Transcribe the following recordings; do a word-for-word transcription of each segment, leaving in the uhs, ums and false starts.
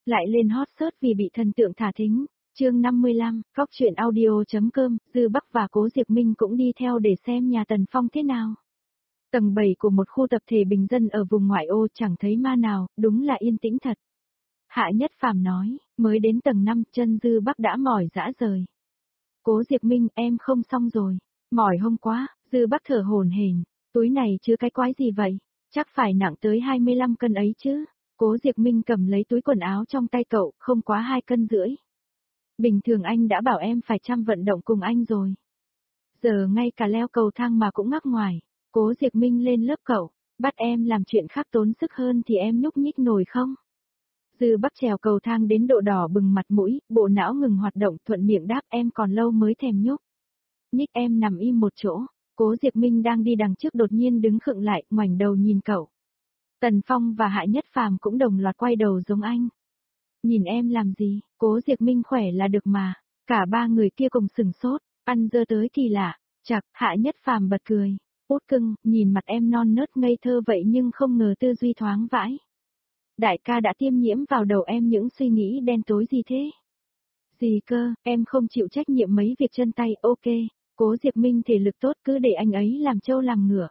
Lại lên hot search vì bị thần tượng thả thính. Chương năm mươi lăm, Phóc truyện audio.com, Dư Bắc và Cố Diệp Minh cũng đi theo để xem nhà Tần Phong thế nào. Tầng bảy của một khu tập thể bình dân ở vùng ngoại ô chẳng thấy ma nào, đúng là yên tĩnh thật. Hạ Nhất Phàm nói, mới đến tầng năm, chân Dư Bắc đã mỏi rã rời. Cố Diệp Minh, em không xong rồi. Mỏi hông quá, Dư Bắc thở hổn hển, túi này chứa cái quái gì vậy? Chắc phải nặng tới hai mươi lăm cân ấy chứ. Cố Diệp Minh cầm lấy túi quần áo trong tay cậu, không quá hai cân rưỡi. Bình thường anh đã bảo em phải chăm vận động cùng anh rồi. Giờ ngay cả leo cầu thang mà cũng ngắc ngoài. Cố Diệp Minh lên lớp cậu, bắt em làm chuyện khác tốn sức hơn thì em nhúc nhích nổi không? Dư Bắc trèo cầu thang đến độ đỏ bừng mặt mũi, bộ não ngừng hoạt động, thuận miệng đáp, em còn lâu mới thèm nhúc. Nhích em nằm im một chỗ. Cố Diệp Minh đang đi đằng trước đột nhiên đứng khựng lại, ngoảnh đầu nhìn cậu. Tần Phong và Hạ Nhất Phàm cũng đồng loạt quay đầu giống anh. Nhìn em làm gì, Cố Diệp Minh khỏe là được mà. Cả ba người kia cùng sừng sốt, ăn dơ tới kỳ lạ. Chặt, Hạ Nhất Phàm bật cười. Út cưng, nhìn mặt em non nớt ngây thơ vậy nhưng không ngờ tư duy thoáng vãi. Đại ca đã tiêm nhiễm vào đầu em những suy nghĩ đen tối gì thế? Gì cơ, em không chịu trách nhiệm mấy việc chân tay, ok. Cố Diệp Minh thể lực tốt, cứ để anh ấy làm trâu làm ngựa.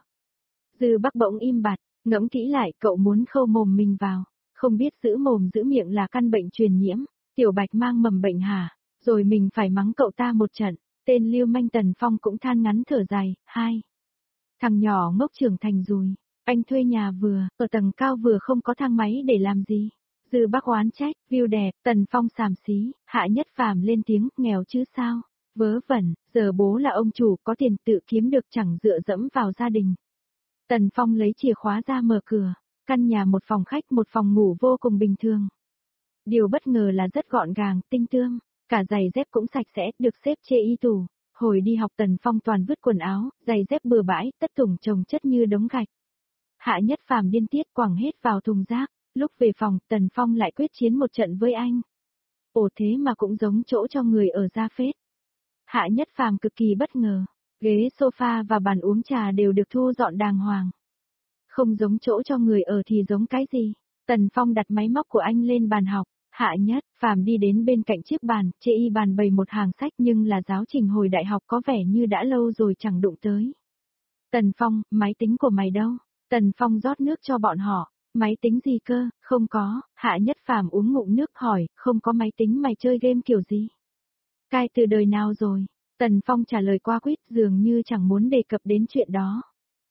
Dư Bắc bỗng im bặt, ngẫm kỹ lại, cậu muốn khâu mồm mình vào, không biết giữ mồm giữ miệng là căn bệnh truyền nhiễm, Tiểu Bạch mang mầm bệnh hả? Rồi mình phải mắng cậu ta một trận. Tên lưu manh Tần Phong cũng than ngắn thở dài. Hai, thằng nhỏ ngốc trưởng thành rồi, anh thuê nhà vừa, ở tầng cao vừa không có thang máy để làm gì? Dư Bắc oán trách, view đẹp, Tần Phong xàm xí, Hạ Nhất Phàm lên tiếng, nghèo chứ sao? Vớ vẩn, giờ bố là ông chủ, có tiền tự kiếm được, chẳng dựa dẫm vào gia đình. Tần Phong lấy chìa khóa ra mở cửa, căn nhà một phòng khách một phòng ngủ vô cùng bình thường. Điều bất ngờ là rất gọn gàng, tinh tươm, cả giày dép cũng sạch sẽ, được xếp chê y tủ. Hồi đi học Tần Phong toàn vứt quần áo, giày dép bừa bãi, tất tùng chồng chất như đống gạch. Hạ Nhất Phàm điên tiết quẳng hết vào thùng rác, lúc về phòng Tần Phong lại quyết chiến một trận với anh. Ồ thế mà cũng giống chỗ cho người ở ra phết. Hạ Nhất Phàm cực kỳ bất ngờ, ghế sofa và bàn uống trà đều được thu dọn đàng hoàng. Không giống chỗ cho người ở thì giống cái gì? Tần Phong đặt máy móc của anh lên bàn học, Hạ Nhất Phàm đi đến bên cạnh chiếc bàn, chê y bàn bày một hàng sách nhưng là giáo trình hồi đại học có vẻ như đã lâu rồi chẳng đụng tới. Tần Phong, máy tính của mày đâu? Tần Phong rót nước cho bọn họ, máy tính gì cơ, không có, Hạ Nhất Phàm uống ngụm nước hỏi, không có máy tính mày chơi game kiểu gì? Cai từ đời nào rồi? Tần Phong trả lời qua quýt dường như chẳng muốn đề cập đến chuyện đó.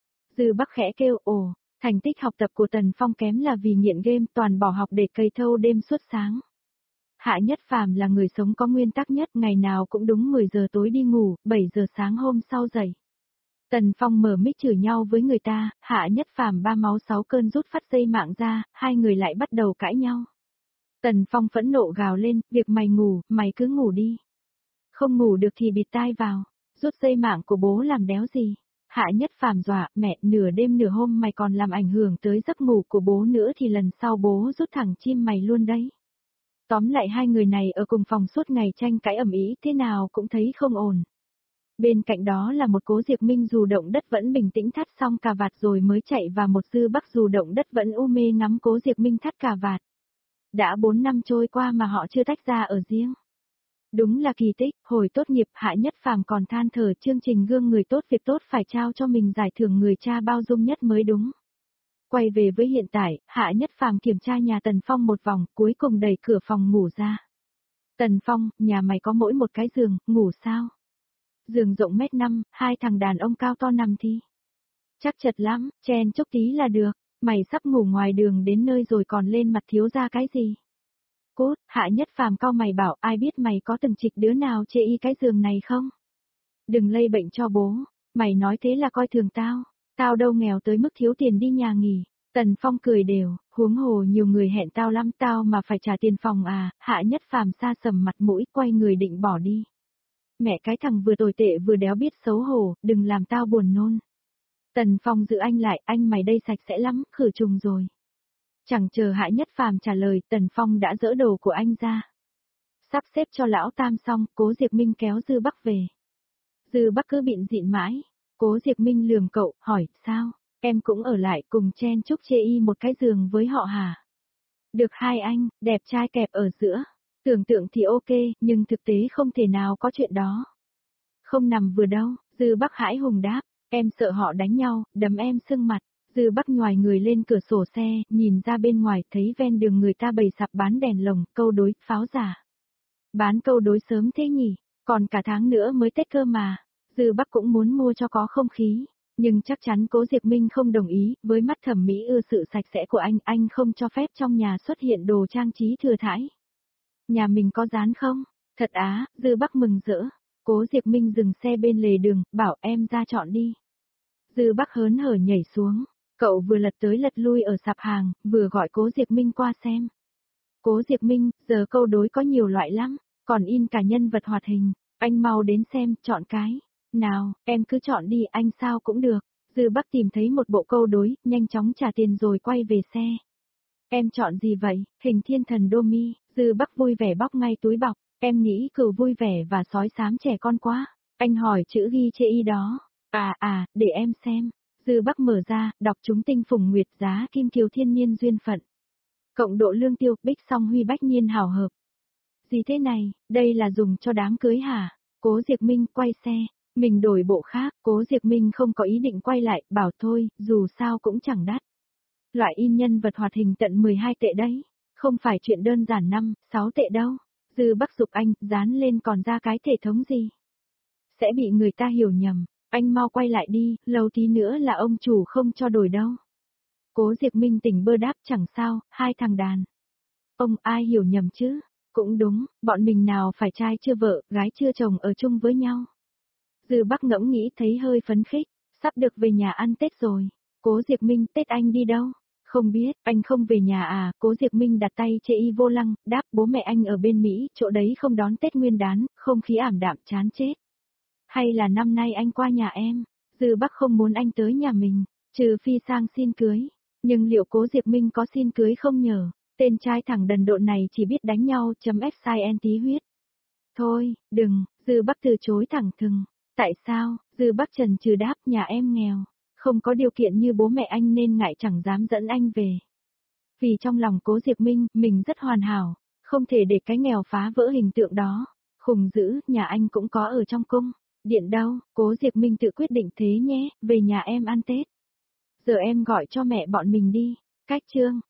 Dư Bắc khẽ kêu, ồ, thành tích học tập của Tần Phong kém là vì nghiện game, toàn bỏ học để cày thâu đêm suốt sáng. Hạ Nhất Phàm là người sống có nguyên tắc nhất, ngày nào cũng đúng mười giờ tối đi ngủ, bảy giờ sáng hôm sau dậy. Tần Phong mở mic chửi nhau với người ta, Hạ Nhất Phàm ba máu sáu cơn rút phát dây mạng ra, hai người lại bắt đầu cãi nhau. Tần Phong phẫn nộ gào lên, việc mày ngủ, mày cứ ngủ đi. Không ngủ được thì bịt tai vào, rút dây mạng của bố làm đéo gì. Hạ Nhất Phàm dọa, mẹ, nửa đêm nửa hôm mày còn làm ảnh hưởng tới giấc ngủ của bố nữa thì lần sau bố rút thẳng chim mày luôn đấy. Tóm lại hai người này ở cùng phòng suốt ngày tranh cãi ầm ĩ, thế nào cũng thấy không ổn. Bên cạnh đó là một Cố Diệp Minh dù động đất vẫn bình tĩnh thắt xong cà vạt rồi mới chạy, và một Dư Bắc dù động đất vẫn u mê ngắm Cố Diệp Minh thắt cà vạt. Đã bốn năm trôi qua mà họ chưa tách ra ở riêng. Đúng là kỳ tích, hồi tốt nghiệp Hạ Nhất Phàm còn than thở chương trình gương người tốt việc tốt phải trao cho mình giải thưởng người cha bao dung nhất mới đúng. Quay về với hiện tại, Hạ Nhất Phàm kiểm tra nhà Tần Phong một vòng, cuối cùng đẩy cửa phòng ngủ ra. Tần Phong, nhà mày có mỗi một cái giường, ngủ sao? Giường rộng mét năm, hai thằng đàn ông cao to nằm thì. Chắc chật lắm, chen chốc tí là được, mày sắp ngủ ngoài đường đến nơi rồi còn lên mặt thiếu ra cái gì? Cốt, Hạ Nhất Phàm cau mày bảo, ai biết mày có từng trịch đứa nào chê y cái giường này không? Đừng lây bệnh cho bố, mày nói thế là coi thường tao, tao đâu nghèo tới mức thiếu tiền đi nhà nghỉ. Tần Phong cười đều, huống hồ nhiều người hẹn tao lắm, tao mà phải trả tiền phòng à? Hạ Nhất Phàm sa sầm mặt mũi, quay người định bỏ đi. Mẹ cái thằng vừa tồi tệ vừa đéo biết xấu hổ, đừng làm tao buồn nôn. Tần Phong giữ anh lại, anh mày đây sạch sẽ lắm, khử trùng rồi. Chẳng chờ Hạ Nhất Phàm trả lời, Tần Phong đã dỡ đồ của anh ra. Sắp xếp cho lão tam xong, Cố Diệp Minh kéo Dư Bắc về. Dư Bắc cứ bịn dịn mãi, Cố Diệp Minh lườm cậu, hỏi, sao, em cũng ở lại cùng chen chúc chê y một cái giường với họ hả? Được hai anh, đẹp trai kẹp ở giữa. Tưởng tượng thì ok, nhưng thực tế không thể nào có chuyện đó. Không nằm vừa đâu, Dư Bắc hãi hùng đáp, em sợ họ đánh nhau, đấm em sưng mặt. Dư Bắc nhòi người lên cửa sổ xe, nhìn ra bên ngoài thấy ven đường người ta bày sạp bán đèn lồng, câu đối, pháo giả. Bán câu đối sớm thế nhỉ, còn cả tháng nữa mới Tết cơ mà. Dư Bắc cũng muốn mua cho có không khí, nhưng chắc chắn Cố Diệp Minh không đồng ý, với mắt thẩm mỹ ưa sự sạch sẽ của anh, anh không cho phép trong nhà xuất hiện đồ trang trí thừa thãi. Nhà mình có dán không? Thật á, Dư Bắc mừng rỡ. Cố Diệp Minh dừng xe bên lề đường, bảo em ra chọn đi. Dư Bắc hớn hở nhảy xuống, cậu vừa lật tới lật lui ở sạp hàng, vừa gọi Cố Diệp Minh qua xem. Cố Diệp Minh, giờ câu đối có nhiều loại lắm, còn in cả nhân vật hoạt hình, anh mau đến xem, chọn cái. Nào, em cứ chọn đi, anh sao cũng được. Dư Bắc tìm thấy một bộ câu đối, nhanh chóng trả tiền rồi quay về xe. Em chọn gì vậy? Hình thiên thần đô mi. Dư Bắc vui vẻ bóc ngay túi bọc. Em nghĩ cừu vui vẻ và sói xám trẻ con quá. Anh hỏi chữ ghi chê y đó. À à, để em xem. Dư Bắc mở ra, đọc chúng tinh phùng nguyệt giá kim kiều thiên nhiên duyên phận. Cộng độ lương tiêu, bích song huy bách nhiên hảo hợp. Gì thế này, đây là dùng cho đám cưới hả? Cố Diệp Minh quay xe. Mình đổi bộ khác, Cố Diệp Minh không có ý định quay lại, bảo thôi, dù sao cũng chẳng đắt. Loại in nhân vật hoạt hình tận mười hai tệ đấy, không phải chuyện đơn giản năm, sáu tệ đâu. Dư Bắc dục anh, dán lên còn ra cái thể thống gì? Sẽ bị người ta hiểu nhầm, anh mau quay lại đi, lâu tí nữa là ông chủ không cho đổi đâu. Cố Diệp Minh tỉnh bơ đáp chẳng sao, hai thằng đàn. Ông ai hiểu nhầm chứ? Cũng đúng, bọn mình nào phải trai chưa vợ, gái chưa chồng ở chung với nhau. Dư Bắc ngẫm nghĩ thấy hơi phấn khích, sắp được về nhà ăn Tết rồi. Cố Diệp Minh, Tết anh đi đâu? Không biết, anh không về nhà à? Cố Diệp Minh đặt tay chê y vô lăng, đáp bố mẹ anh ở bên Mỹ, chỗ đấy không đón Tết Nguyên đán, không khí ảm đạm chán chết. Hay là năm nay anh qua nhà em? Dư Bắc không muốn anh tới nhà mình, trừ phi sang xin cưới. Nhưng liệu Cố Diệp Minh có xin cưới không nhờ? Tên trai thẳng đần độn này chỉ biết đánh nhau chấm ép sai en tí huyết. Thôi, đừng, Dư Bắc từ chối thẳng thừng. Tại sao? Dư Bắc trần trừ đáp, nhà em nghèo, không có điều kiện như bố mẹ anh nên ngại chẳng dám dẫn anh về. Vì trong lòng Cố Diệp Minh, mình rất hoàn hảo, không thể để cái nghèo phá vỡ hình tượng đó. Khùng dữ, nhà anh cũng có ở trong cung. Điện đâu? Cố Diệp Minh tự quyết định thế nhé, về nhà em ăn Tết. Giờ em gọi cho mẹ bọn mình đi. Cách chương.